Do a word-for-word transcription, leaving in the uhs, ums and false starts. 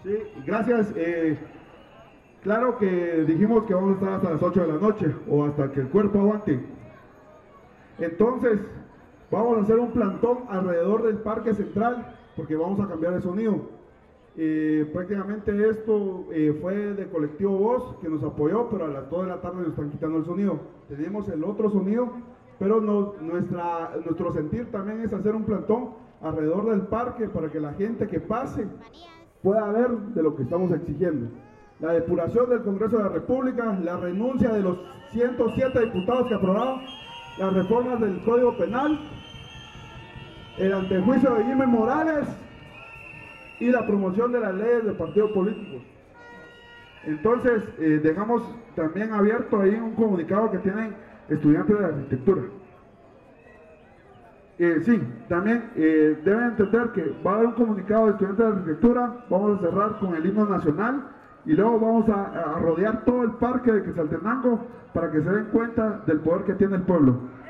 Sí, gracias. Eh, claro que dijimos que vamos a estar hasta las ocho de la noche o hasta que el cuerpo aguante. Entonces, vamos a hacer un plantón alrededor del Parque Central porque vamos a cambiar el sonido. Eh, prácticamente esto eh, fue de Colectivo Voz que nos apoyó, pero a las dos de la tarde nos están quitando el sonido. Tenemos el otro sonido, pero no, nuestra, nuestro sentir también es hacer un plantón alrededor del parque para que la gente que pase pueda ver de lo que estamos exigiendo. La depuración del Congreso de la República, la renuncia de los ciento siete diputados que aprobaron las reformas del Código Penal, el antejuicio de Jimmy Morales y la promoción de las leyes de partidos políticos. Entonces, eh, dejamos también abierto ahí un comunicado que tienen estudiantes de arquitectura. Eh, sí, también eh, deben entender que va a haber un comunicado de estudiantes de arquitectura. Vamos a cerrar con el himno nacional y luego vamos a, a rodear todo el parque de Quetzaltenango para que se den cuenta del poder que tiene el pueblo.